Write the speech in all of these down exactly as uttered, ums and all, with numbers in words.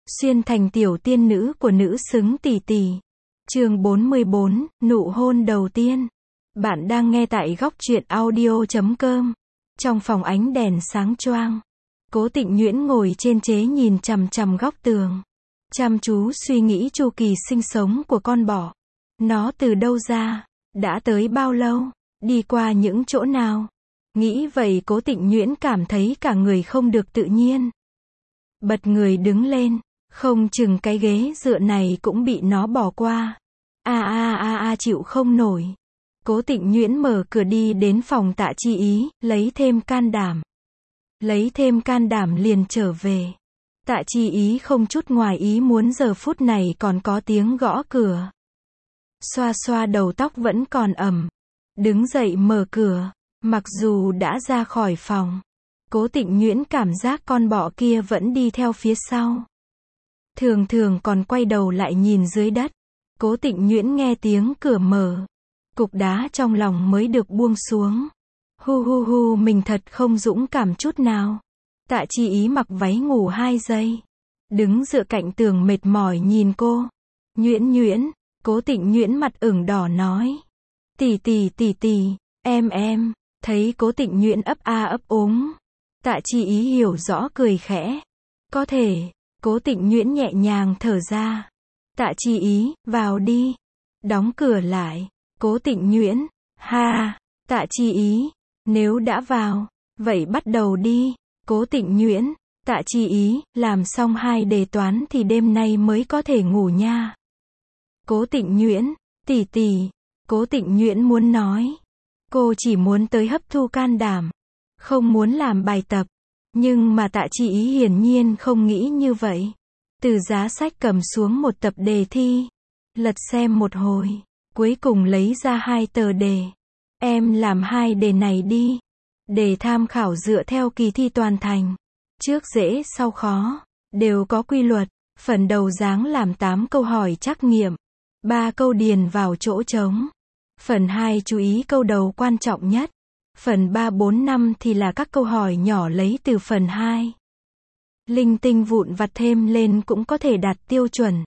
Xuyên thành tiểu tiên nữ của nữ xứng tỷ tỷ. Chương bốn mươi bốn, nụ hôn đầu tiên. Bạn đang nghe tại góc truyện audio chấm com. Trong phòng ánh đèn sáng choang, Cố Tịnh Nhuyễn ngồi trên chế nhìn chằm chằm góc tường, chăm chú suy nghĩ chu kỳ sinh sống của con bọ. Nó từ đâu ra, đã tới bao lâu, đi qua những chỗ nào. Nghĩ vậy Cố Tịnh Nhuyễn cảm thấy cả người không được tự nhiên. Bật người đứng lên, không chừng cái ghế dựa này cũng bị nó bỏ qua. A a a a chịu không nổi. Cố Tịnh Nhuyễn mở cửa đi đến phòng Tạ Chi Ý, lấy thêm can đảm. Lấy thêm can đảm liền trở về. Tạ Chi Ý không chút ngoài ý muốn giờ phút này còn có tiếng gõ cửa. Xoa xoa đầu tóc vẫn còn ẩm. Đứng dậy mở cửa. Mặc dù đã ra khỏi phòng, Cố Tịnh Nhuyễn cảm giác con bọ kia vẫn đi theo phía sau. Thường thường còn quay đầu lại nhìn dưới đất. Cố Tịnh Nhuyễn nghe tiếng cửa mở. Cục đá trong lòng mới được buông xuống. Hu hu hu, mình thật không dũng cảm chút nào. Tạ Chi Ý mặc váy ngủ hai giây. Đứng dựa cạnh tường mệt mỏi nhìn cô. Nhuyễn Nhuyễn, Cố Tịnh Nhuyễn mặt ửng đỏ nói. Tỷ tỷ tỷ tỷ, em em. Thấy Cố Tịnh Nhuyễn ấp a ấp úng. Tạ Chi Ý hiểu rõ cười khẽ. Có thể. Cố Tịnh Nhuyễn nhẹ nhàng thở ra. Tạ Chi Ý, vào đi. Đóng cửa lại. Cố Tịnh Nhuyễn, ha. Tạ Chi Ý, nếu đã vào, vậy bắt đầu đi. Cố Tịnh Nhuyễn, Tạ Chi Ý, làm xong hai đề toán thì đêm nay mới có thể ngủ nha. Cố Tịnh Nhuyễn, tỷ tỷ. Cố Tịnh Nhuyễn muốn nói. Cô chỉ muốn tới hấp thu can đảm, không muốn làm bài tập. Nhưng mà Tạ Chi Ý hiển nhiên không nghĩ như vậy. Từ giá sách cầm xuống một tập đề thi. Lật xem một hồi. Cuối cùng lấy ra hai tờ đề. Em làm hai đề này đi. Đề tham khảo dựa theo kỳ thi toàn thành. Trước dễ sau khó. Đều có quy luật. Phần đầu dáng làm tám câu hỏi trắc nghiệm. ba câu điền vào chỗ trống. Phần hai chú ý câu đầu quan trọng nhất. Phần ba bốn năm thì là các câu hỏi nhỏ lấy từ phần hai. Linh tinh vụn vặt thêm lên cũng có thể đạt tiêu chuẩn.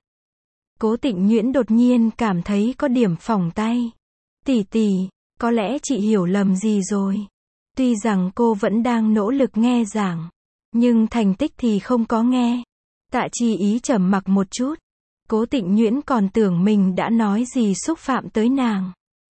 Cố Tịnh Nhuyễn đột nhiên cảm thấy có điểm phỏng tay. Tỷ tỷ, có lẽ chị hiểu lầm gì rồi. Tuy rằng cô vẫn đang nỗ lực nghe giảng, nhưng thành tích thì không có nghe. Tạ Chi Ý trầm mặc một chút. Cố Tịnh Nhuyễn còn tưởng mình đã nói gì xúc phạm tới nàng.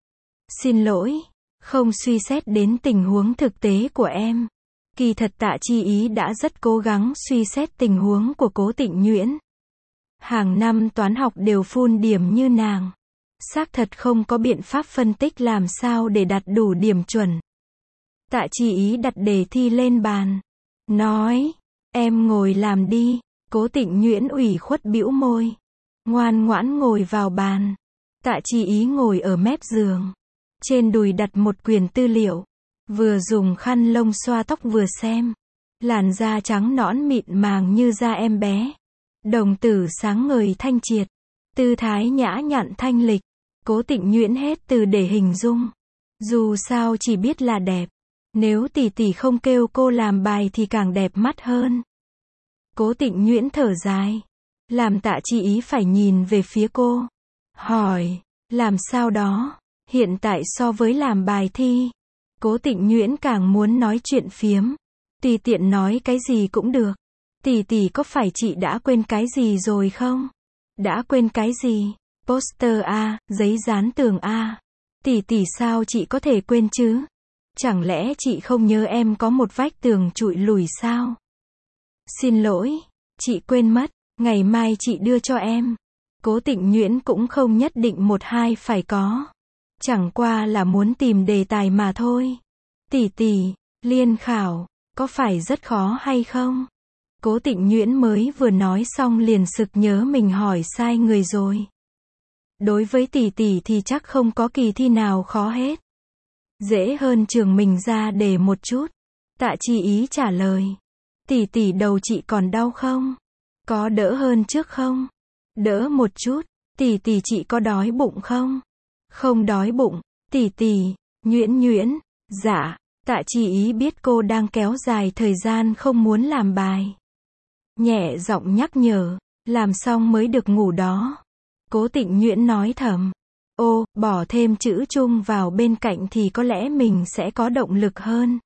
Xin lỗi, không suy xét đến tình huống thực tế của em. Kỳ thật Tạ Chi Ý đã rất cố gắng suy xét tình huống của Cố Tịnh Nhuyễn. Hàng năm toán học đều phun điểm như nàng. Xác thật không có biện pháp phân tích làm sao để đạt đủ điểm chuẩn. Tạ Chi Ý đặt đề thi lên bàn. Nói, em ngồi làm đi. Cố Tịnh Nhuyễn ủy khuất bĩu môi. Ngoan ngoãn ngồi vào bàn. Tạ Chi Ý ngồi ở mép giường. Trên đùi đặt một quyển tư liệu. Vừa dùng khăn lông xoa tóc vừa xem. Làn da trắng nõn mịn màng như da em bé. Đồng tử sáng ngời thanh triệt. Tư thái nhã nhặn thanh lịch. Cố Tịnh Nhuyễn hết từ để hình dung. Dù sao chỉ biết là đẹp. Nếu tỷ tỷ không kêu cô làm bài thì càng đẹp mắt hơn. Cố Tịnh Nhuyễn thở dài. Làm Tạ Chi Ý phải nhìn về phía cô. Hỏi, làm sao đó? Hiện tại so với làm bài thi, Cố Tịnh Nhuyễn càng muốn nói chuyện phiếm. Tùy tiện nói cái gì cũng được. Tỷ tỷ có phải chị đã quên cái gì rồi không? Đã quên cái gì? Poster A, giấy dán tường A. Tỷ tỷ sao chị có thể quên chứ? Chẳng lẽ chị không nhớ em có một vách tường trụi lùi sao? Xin lỗi, chị quên mất, ngày mai chị đưa cho em. Cố Tịnh Nhuyễn cũng không nhất định một hai phải có. Chẳng qua là muốn tìm đề tài mà thôi. Tỷ tỷ, liên khảo, có phải rất khó hay không? Cố Tịnh Nhuyễn mới vừa nói xong liền sực nhớ mình hỏi sai người rồi. Đối với tỷ tỷ thì chắc không có kỳ thi nào khó hết. Dễ hơn trường mình ra đề một chút. Tạ Chi Ý trả lời. Tỷ tỷ đầu chị còn đau không? Có đỡ hơn trước không? Đỡ một chút. Tỷ tỷ chị có đói bụng không? Không đói bụng. Tỷ tỷ. Nhuyễn Nhuyễn. Dạ. Tạ Chi Ý biết cô đang kéo dài thời gian không muốn làm bài. Nhẹ giọng nhắc nhở. Làm xong mới được ngủ đó. Cố Tịnh Nhuyễn nói thầm. Ô, bỏ thêm chữ chung vào bên cạnh thì có lẽ mình sẽ có động lực hơn.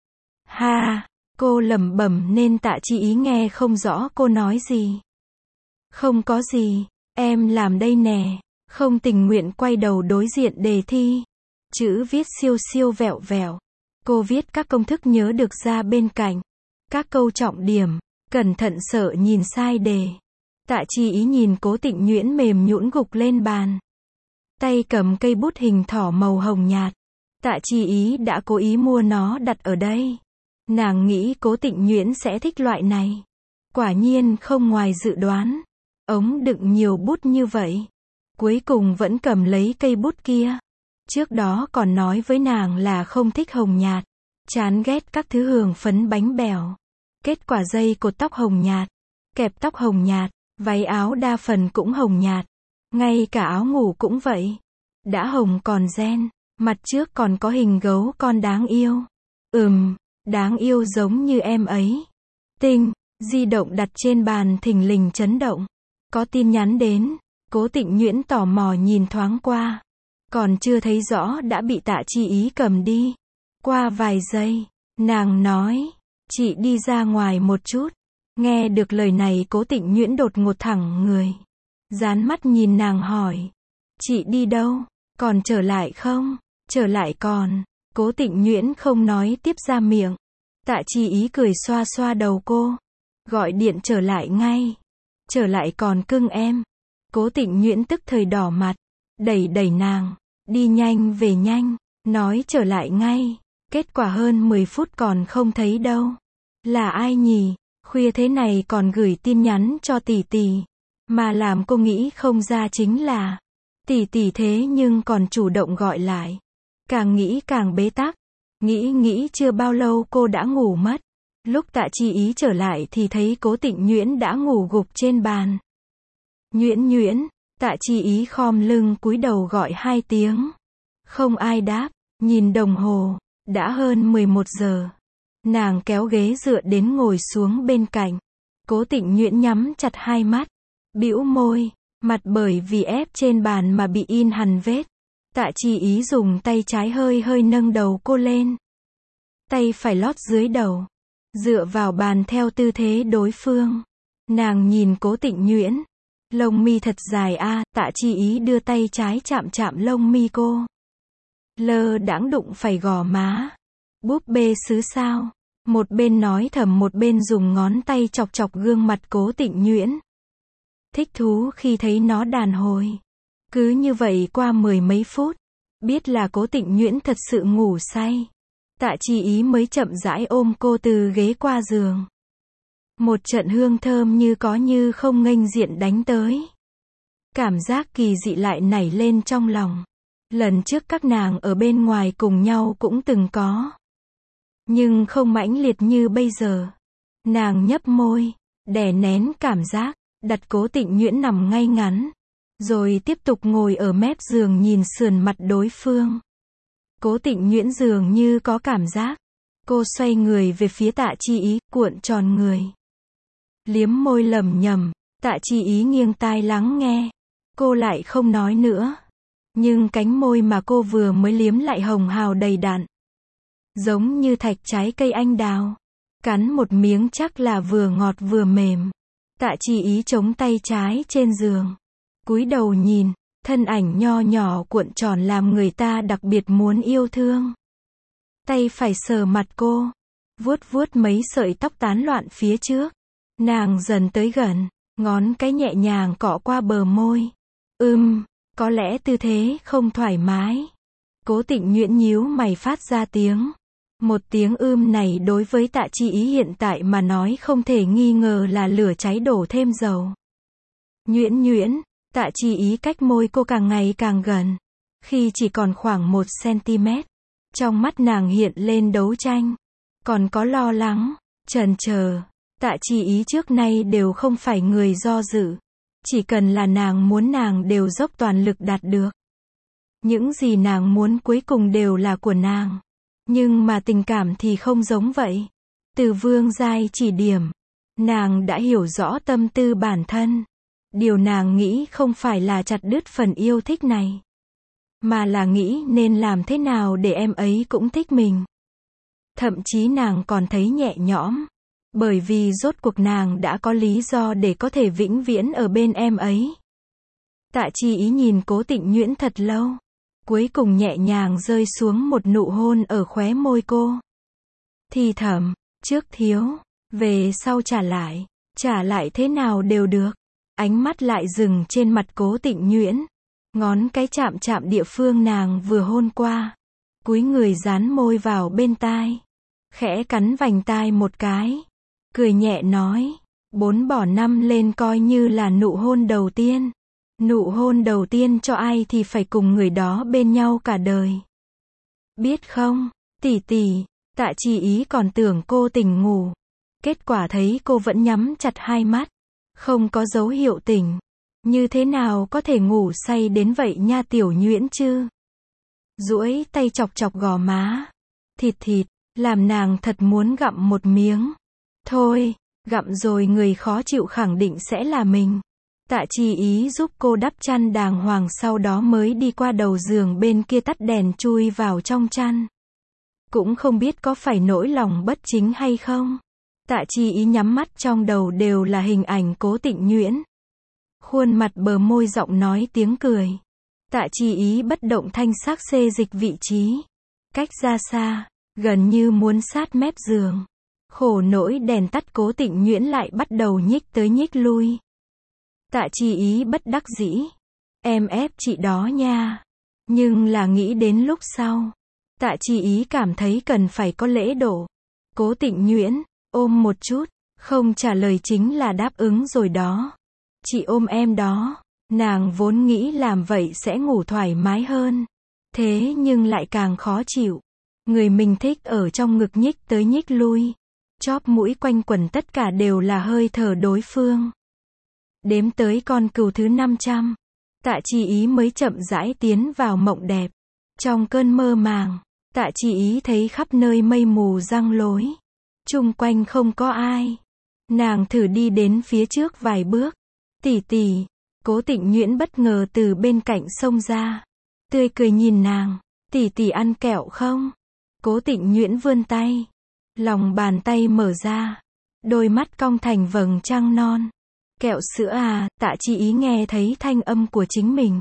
Ha, cô lẩm bẩm nên Tạ Chi Ý nghe không rõ cô nói gì. Không có gì, em làm đây nè. Không tình nguyện quay đầu đối diện đề thi. Chữ viết siêu siêu vẹo vẹo. Cô viết các công thức nhớ được ra bên cạnh. Các câu trọng điểm, cẩn thận sợ nhìn sai đề. Tạ Chi Ý nhìn Cố Tịnh Nhuyễn mềm nhũn gục lên bàn. Tay cầm cây bút hình thỏ màu hồng nhạt. Tạ Chi Ý đã cố ý mua nó đặt ở đây. Nàng nghĩ Cố Tịnh Nhuyễn sẽ thích loại này. Quả nhiên không ngoài dự đoán. Ống đựng nhiều bút như vậy. Cuối cùng vẫn cầm lấy cây bút kia. Trước đó còn nói với nàng là không thích hồng nhạt. Chán ghét các thứ hương phấn bánh bèo. Kết quả dây cột tóc hồng nhạt. Kẹp tóc hồng nhạt. Váy áo đa phần cũng hồng nhạt. Ngay cả áo ngủ cũng vậy. Đã hồng còn ren. Mặt trước còn có hình gấu con đáng yêu. Ừm, đáng yêu giống như em ấy. Tinh, di động đặt trên bàn thình lình chấn động. Có tin nhắn đến. Cố Tịnh Nhuyễn tò mò nhìn thoáng qua. Còn chưa thấy rõ đã bị Tạ Chi Ý cầm đi. Qua vài giây, nàng nói, chị đi ra ngoài một chút. Nghe được lời này Cố Tịnh Nhuyễn đột ngột thẳng người. Dán mắt nhìn nàng hỏi. Chị đi đâu? Còn trở lại không? Trở lại còn. Cố Tịnh Nhuyễn không nói tiếp ra miệng. Tạ Chi Ý cười xoa xoa đầu cô. Gọi điện trở lại ngay. Trở lại còn cưng em. Cố Tịnh Nhuyễn tức thời đỏ mặt. Đẩy đẩy nàng. Đi nhanh về nhanh. Nói trở lại ngay. Kết quả hơn mười phút còn không thấy đâu. Là ai nhỉ? Khuya thế này còn gửi tin nhắn cho tỷ tỷ. Mà làm cô nghĩ không ra chính là tỷ tỷ thế nhưng còn chủ động gọi lại. Càng nghĩ càng bế tắc. Nghĩ nghĩ chưa bao lâu cô đã ngủ mất. Lúc Tạ Chi Ý trở lại thì thấy Cố Tịnh Nhuyễn đã ngủ gục trên bàn. Nhuyễn Nhuyễn, Tạ Chi Ý khom lưng cúi đầu gọi hai tiếng. Không ai đáp, nhìn đồng hồ, đã hơn mười một giờ. Nàng kéo ghế dựa đến ngồi xuống bên cạnh. Cố Tịnh Nhuyễn nhắm chặt hai mắt, bĩu môi, mặt bởi vì ép trên bàn mà bị in hằn vết. Tạ Chi Ý dùng tay trái hơi hơi nâng đầu cô lên. Tay phải lót dưới đầu, dựa vào bàn theo tư thế đối phương. Nàng nhìn Cố Tịnh Nhuyễn. Lông mi thật dài a, à, Tạ Chi Ý đưa tay trái chạm chạm lông mi cô. Lơ đãng đụng phải gò má. Búp bê sứ sao? Một bên nói thầm một bên dùng ngón tay chọc chọc gương mặt Cố Tịnh Nhuyễn. Thích thú khi thấy nó đàn hồi. Cứ như vậy qua mười mấy phút. Biết là Cố Tịnh Nhuyễn thật sự ngủ say. Tạ Chi Ý mới chậm rãi ôm cô từ ghế qua giường. Một trận hương thơm như có như không nghênh diện đánh tới. Cảm giác kỳ dị lại nảy lên trong lòng. Lần trước các nàng ở bên ngoài cùng nhau cũng từng có. Nhưng không mãnh liệt như bây giờ. Nàng nhấp môi, đè nén cảm giác, đặt Cố Tịnh Nhuyễn nằm ngay ngắn. Rồi tiếp tục ngồi ở mép giường nhìn sườn mặt đối phương. Cố Tịnh Nhuyễn dường như có cảm giác. Cô xoay người về phía Tạ Chi Ý, cuộn tròn người. Liếm môi lẩm nhẩm, Tạ Chi Ý nghiêng tai lắng nghe. Cô lại không nói nữa. Nhưng cánh môi mà cô vừa mới liếm lại hồng hào đầy đặn. Giống như thạch trái cây anh đào. Cắn một miếng chắc là vừa ngọt vừa mềm. Tạ Chi Ý chống tay trái trên giường. Cúi đầu nhìn, thân ảnh nho nhỏ cuộn tròn làm người ta đặc biệt muốn yêu thương. Tay phải sờ mặt cô. Vuốt vuốt mấy sợi tóc tán loạn phía trước. Nàng dần tới gần, ngón cái nhẹ nhàng cọ qua bờ môi. Ừm, có lẽ tư thế không thoải mái. Cố Tịnh Nhuyễn nhíu mày phát ra tiếng. Một tiếng ưm này đối với Tạ Chi Ý hiện tại mà nói không thể nghi ngờ là lửa cháy đổ thêm dầu. Nhuyễn Nhuyễn, Tạ Chi Ý cách môi cô càng ngày càng gần. Khi chỉ còn khoảng một xăng-ti-mét. Trong mắt nàng hiện lên đấu tranh. Còn có lo lắng, chần chờ. Tạ Chi Ý trước nay đều không phải người do dự. Chỉ cần là nàng muốn nàng đều dốc toàn lực đạt được. Những gì nàng muốn cuối cùng đều là của nàng. Nhưng mà tình cảm thì không giống vậy. Từ Vương Giai chỉ điểm, nàng đã hiểu rõ tâm tư bản thân. Điều nàng nghĩ không phải là chặt đứt phần yêu thích này, mà là nghĩ nên làm thế nào để em ấy cũng thích mình. Thậm chí nàng còn thấy nhẹ nhõm, bởi vì rốt cuộc nàng đã có lý do để có thể vĩnh viễn ở bên em ấy. Tạ Chi Ý nhìn Cố Tịnh Nhuyễn thật lâu, cuối cùng nhẹ nhàng rơi xuống một nụ hôn ở khóe môi cô. Thì thầm, trước thiếu, về sau trả lại, trả lại thế nào đều được. Ánh mắt lại dừng trên mặt Cố Tịnh Nhuyễn, ngón cái chạm chạm địa phương nàng vừa hôn qua, cúi người dán môi vào bên tai, khẽ cắn vành tai một cái, cười nhẹ nói, bốn bỏ năm lên coi như là nụ hôn đầu tiên. Nụ hôn đầu tiên cho ai thì phải cùng người đó bên nhau cả đời. Biết không, tỷ tỷ, Tạ Chi Ý còn tưởng cô tỉnh ngủ, kết quả thấy cô vẫn nhắm chặt hai mắt, không có dấu hiệu tỉnh. Như thế nào có thể ngủ say đến vậy nha tiểu Nhuyễn chứ? Duỗi tay chọc chọc gò má, thịt thịt, làm nàng thật muốn gặm một miếng. Thôi, gặm rồi người khó chịu khẳng định sẽ là mình. Tạ Chi Ý giúp cô đắp chăn đàng hoàng, sau đó mới đi qua đầu giường bên kia tắt đèn chui vào trong chăn. Cũng không biết có phải nỗi lòng bất chính hay không. Tạ Chi Ý nhắm mắt, trong đầu đều là hình ảnh Cố Tịnh Nhuyễn. Khuôn mặt, bờ môi, giọng nói, tiếng cười. Tạ Chi Ý bất động thanh sắc xê dịch vị trí, cách ra xa, gần như muốn sát mép giường. Khổ nỗi đèn tắt, Cố Tịnh Nhuyễn lại bắt đầu nhích tới nhích lui. Tạ Chi Ý bất đắc dĩ, em ép chị đó nha. Nhưng là nghĩ đến lúc sau, Tạ Chi Ý cảm thấy cần phải có lễ độ. Cố Tịnh Nhuyễn, ôm một chút, không trả lời chính là đáp ứng rồi đó. Chị ôm em đó. Nàng vốn nghĩ làm vậy sẽ ngủ thoải mái hơn, thế nhưng lại càng khó chịu. Người mình thích ở trong ngực nhích tới nhích lui, chóp mũi quanh quẩn tất cả đều là hơi thở đối phương. Đếm tới con cừu thứ năm trăm, Tạ Chi Ý mới chậm rãi tiến vào mộng đẹp. Trong cơn mơ màng, Tạ Chi Ý thấy khắp nơi mây mù giăng lối, chung quanh không có ai. Nàng thử đi đến phía trước vài bước. Tỷ tỷ. Cố Tịnh Nhuyễn bất ngờ từ bên cạnh xông ra, tươi cười nhìn nàng. Tỷ tỷ ăn kẹo không? Cố Tịnh Nhuyễn vươn tay, lòng bàn tay mở ra, đôi mắt cong thành vầng trăng non. Kẹo sữa à? Tạ Chi Ý nghe thấy thanh âm của chính mình.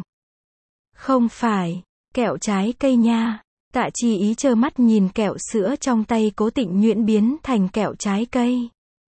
Không phải, kẹo trái cây nha. Tạ Chi Ý trơ mắt nhìn kẹo sữa trong tay Cố Tịnh Nhuyễn biến thành kẹo trái cây.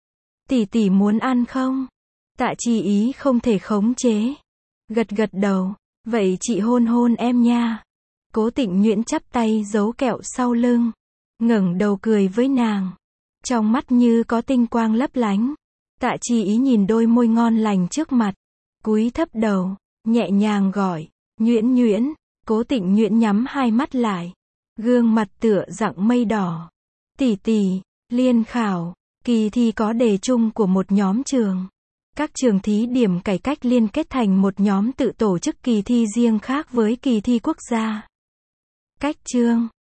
Tỷ tỷ muốn ăn không? Tạ Chi Ý không thể khống chế, gật gật đầu, vậy chị hôn hôn em nha. Cố Tịnh Nhuyễn chắp tay giấu kẹo sau lưng, ngẩng đầu cười với nàng, trong mắt như có tinh quang lấp lánh. Tạ Chi Ý nhìn đôi môi ngon lành trước mặt, cúi thấp đầu, nhẹ nhàng gọi, Nhuyễn Nhuyễn. Cố Tịnh Nhuyễn nhắm hai mắt lại, gương mặt tựa dạng mây đỏ. Tỷ tỷ, liên khảo, kỳ thi có đề chung của một nhóm trường. Các trường thí điểm cải cách liên kết thành một nhóm tự tổ chức kỳ thi riêng khác với kỳ thi quốc gia. Cách chương